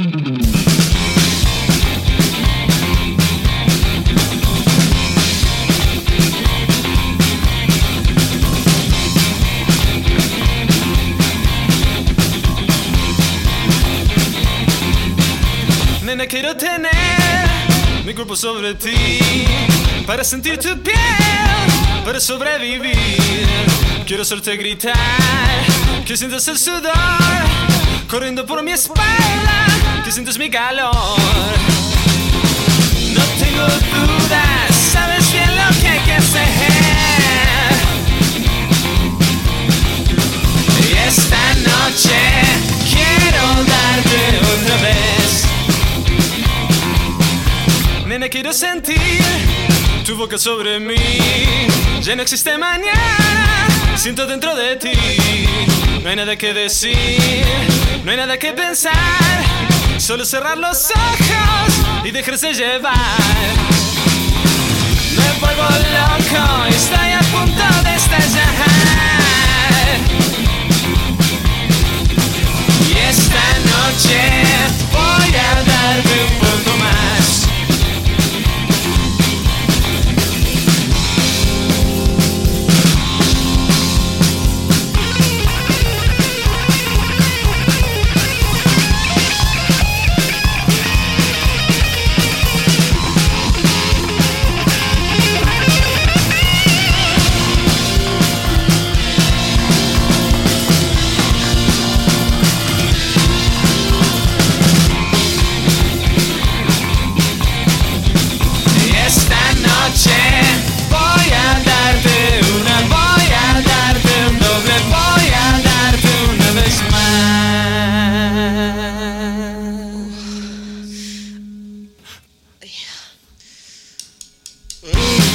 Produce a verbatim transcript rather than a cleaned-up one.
Nena, quiero tener mi cuerpo sobre ti, para sentir tu piel, para sobrevivir. Quiero hacerte gritar, que sientas el sudor corriendo por mi espalda, que sientes mi calor. No tengo dudas, sabes bien lo que hay que hacer. Y esta noche quiero darte otra vez. Nena, quiero sentir tu boca sobre mí. Ya no existe mañana, siento dentro de ti. No hay nada que decir, no hay nada que pensar, solo cerrar los ojos y dejarse llevar. Me vuelvo loco y estoy a punto de estallar. Y esta noche voy a darte un poco más. Voy a darte una, voy a darte un doble, voy a darte una vez más.